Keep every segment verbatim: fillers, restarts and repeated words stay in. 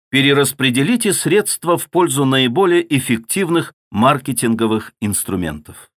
Перераспределите средства в пользу наиболее эффективных маркетинговых инструментов.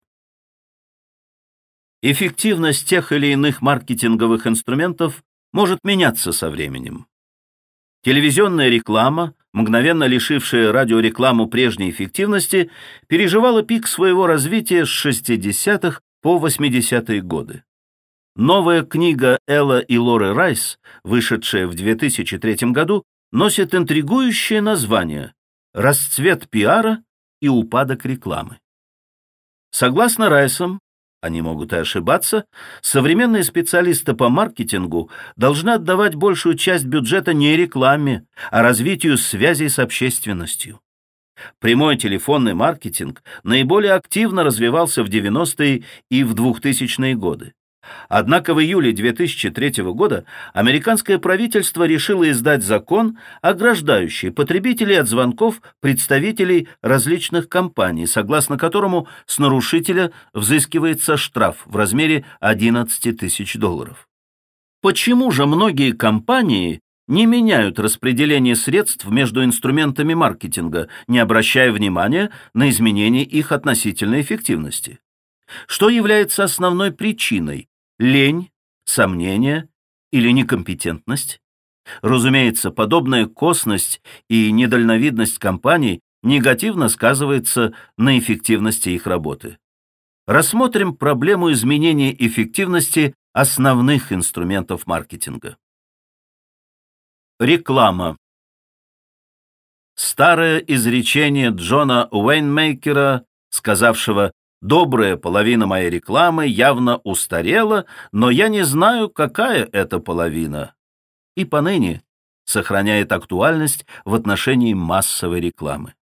Эффективность тех или иных маркетинговых инструментов может меняться со временем. Телевизионная реклама, мгновенно лишившая радиорекламу прежней эффективности, переживала пик своего развития с шестидесятых по восьмидесятые годы. Новая книга Элла и Лоры Райс, вышедшая в две тысячи третьем году, носит интригующее название «Расцвет пиара и упадок рекламы». Согласно Райсам, они могут и ошибаться, современные специалисты по маркетингу должны отдавать большую часть бюджета не рекламе, а развитию связей с общественностью. Прямой телефонный маркетинг наиболее активно развивался в девяностые и в двухтысячные годы. Однако в июле две тысячи третьего года американское правительство решило издать закон, ограждающий потребителей от звонков представителей различных компаний, согласно которому с нарушителя взыскивается штраф в размере одиннадцати тысяч долларов. Почему же многие компании не меняют распределение средств между инструментами маркетинга, не обращая внимания на изменения их относительной эффективности? Что является основной причиной? Лень, сомнения или некомпетентность? Разумеется, подобная косность и недальновидность компаний негативно сказывается на эффективности их работы. Рассмотрим проблему изменения эффективности основных инструментов маркетинга. Реклама. Старое изречение Джона Уэйнмейкера, сказавшего: «Добрая половина моей рекламы явно устарела, но я не знаю, какая это половина», и поныне сохраняет актуальность в отношении массовой рекламы.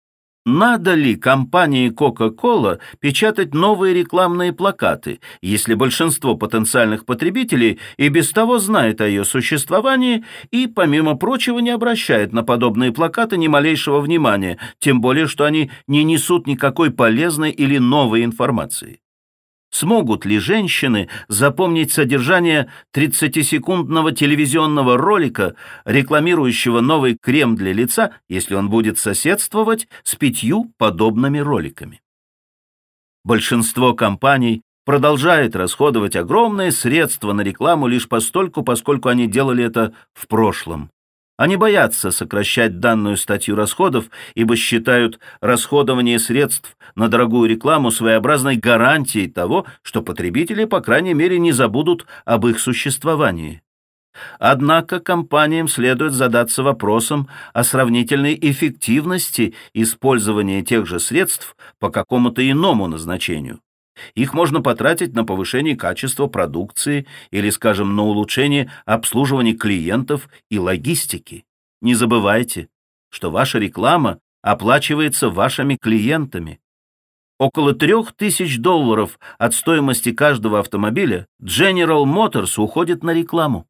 Надо ли компании Coca-Cola печатать новые рекламные плакаты, если большинство потенциальных потребителей и без того знает о ее существовании и, помимо прочего, не обращает на подобные плакаты ни малейшего внимания, тем более, что они не несут никакой полезной или новой информации? Смогут ли женщины запомнить содержание тридцатисекундного телевизионного ролика, рекламирующего новый крем для лица, если он будет соседствовать с пятью подобными роликами? Большинство компаний продолжает расходовать огромные средства на рекламу лишь постольку, поскольку они делали это в прошлом. Они боятся сокращать данную статью расходов, ибо считают расходование средств на дорогую рекламу своеобразной гарантией того, что потребители, по крайней мере, не забудут об их существовании. Однако компаниям следует задаться вопросом о сравнительной эффективности использования тех же средств по какому-то иному назначению. Их можно потратить на повышение качества продукции или, скажем, на улучшение обслуживания клиентов и логистики. Не забывайте, что ваша реклама оплачивается вашими клиентами. Около трех тысяч долларов от стоимости каждого автомобиля General Motors уходит на рекламу.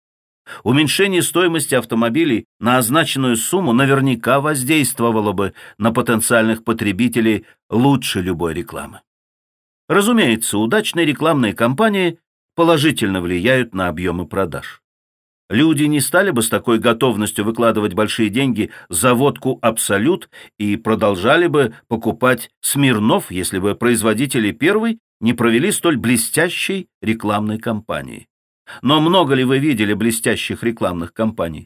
Уменьшение стоимости автомобилей на означенную сумму наверняка воздействовало бы на потенциальных потребителей лучше любой рекламы. Разумеется, удачные рекламные кампании положительно влияют на объемы продаж. Люди не стали бы с такой готовностью выкладывать большие деньги за водку «Абсолют» и продолжали бы покупать «Смирнов», если бы производители первой не провели столь блестящей рекламной кампании. Но много ли вы видели блестящих рекламных кампаний?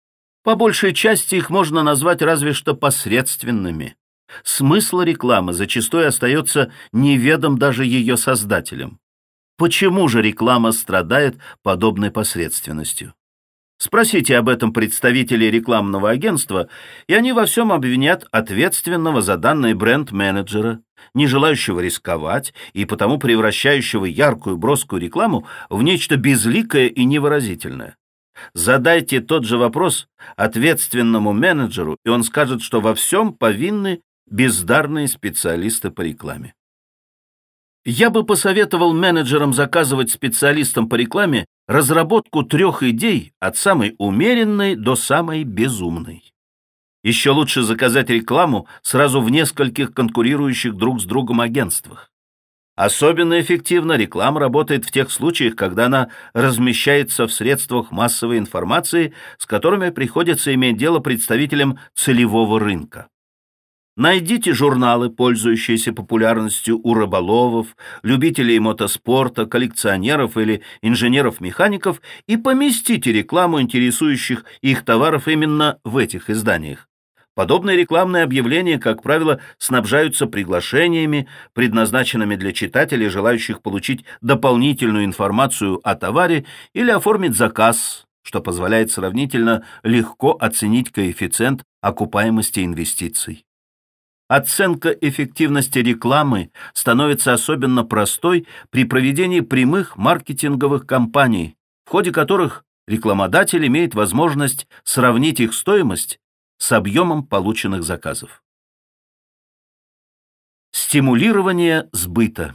По большей части их можно назвать разве что посредственными. Смысл рекламы зачастую остается неведом даже ее создателям. Почему же реклама страдает подобной посредственностью? Спросите об этом представителей рекламного агентства, и они во всем обвинят ответственного за данный бренд-менеджера, не желающего рисковать и потому превращающего яркую броскую рекламу в нечто безликое и невыразительное. Задайте тот же вопрос ответственному менеджеру, и он скажет, что во всем повинны бездарные специалисты по рекламе. Я бы посоветовал менеджерам заказывать специалистам по рекламе разработку трех идей от самой умеренной до самой безумной. Еще лучше заказать рекламу сразу в нескольких конкурирующих друг с другом агентствах. Особенно эффективно реклама работает в тех случаях, когда она размещается в средствах массовой информации, с которыми приходится иметь дело представителям целевого рынка. Найдите журналы, пользующиеся популярностью у рыболовов, любителей мотоспорта, коллекционеров или инженеров-механиков, и поместите рекламу интересующих их товаров именно в этих изданиях. Подобные рекламные объявления, как правило, снабжаются приглашениями, предназначенными для читателей, желающих получить дополнительную информацию о товаре или оформить заказ, что позволяет сравнительно легко оценить коэффициент окупаемости инвестиций. Оценка эффективности рекламы становится особенно простой при проведении прямых маркетинговых кампаний, в ходе которых рекламодатель имеет возможность сравнить их стоимость с объемом полученных заказов. Стимулирование сбыта.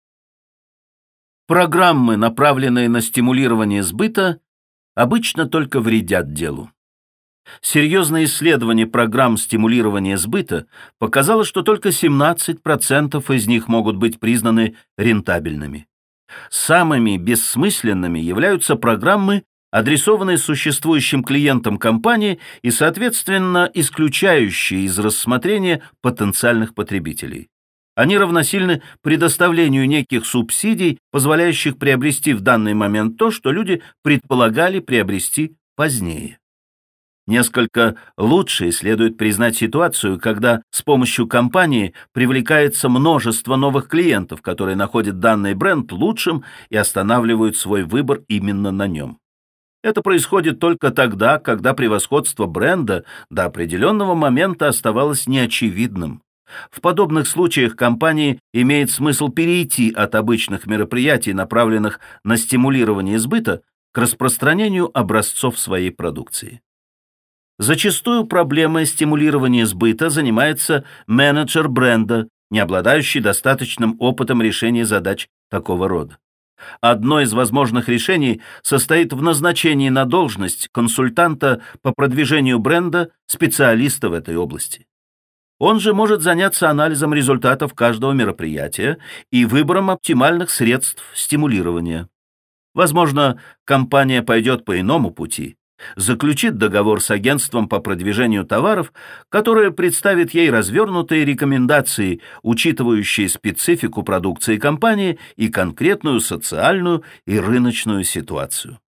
Программы, направленные на стимулирование сбыта, обычно только вредят делу. Серьезное исследование программ стимулирования сбыта показало, что только семнадцать процентов из них могут быть признаны рентабельными. Самыми бессмысленными являются программы, адресованные существующим клиентам компании и, соответственно, исключающие из рассмотрения потенциальных потребителей. Они равносильны предоставлению неких субсидий, позволяющих приобрести в данный момент то, что люди предполагали приобрести позднее. Несколько лучше следует признать ситуацию, когда с помощью компании привлекается множество новых клиентов, которые находят данный бренд лучшим и останавливают свой выбор именно на нем. Это происходит только тогда, когда превосходство бренда до определенного момента оставалось неочевидным. В подобных случаях компании имеет смысл перейти от обычных мероприятий, направленных на стимулирование сбыта, к распространению образцов своей продукции. Зачастую проблемой стимулирования сбыта занимается менеджер бренда, не обладающий достаточным опытом решения задач такого рода. Одно из возможных решений состоит в назначении на должность консультанта по продвижению бренда, специалиста в этой области. Он же может заняться анализом результатов каждого мероприятия и выбором оптимальных средств стимулирования. Возможно, компания пойдет по иному пути, заключит договор с агентством по продвижению товаров, которое представит ей развернутые рекомендации, учитывающие специфику продукции компании и конкретную социальную и рыночную ситуацию.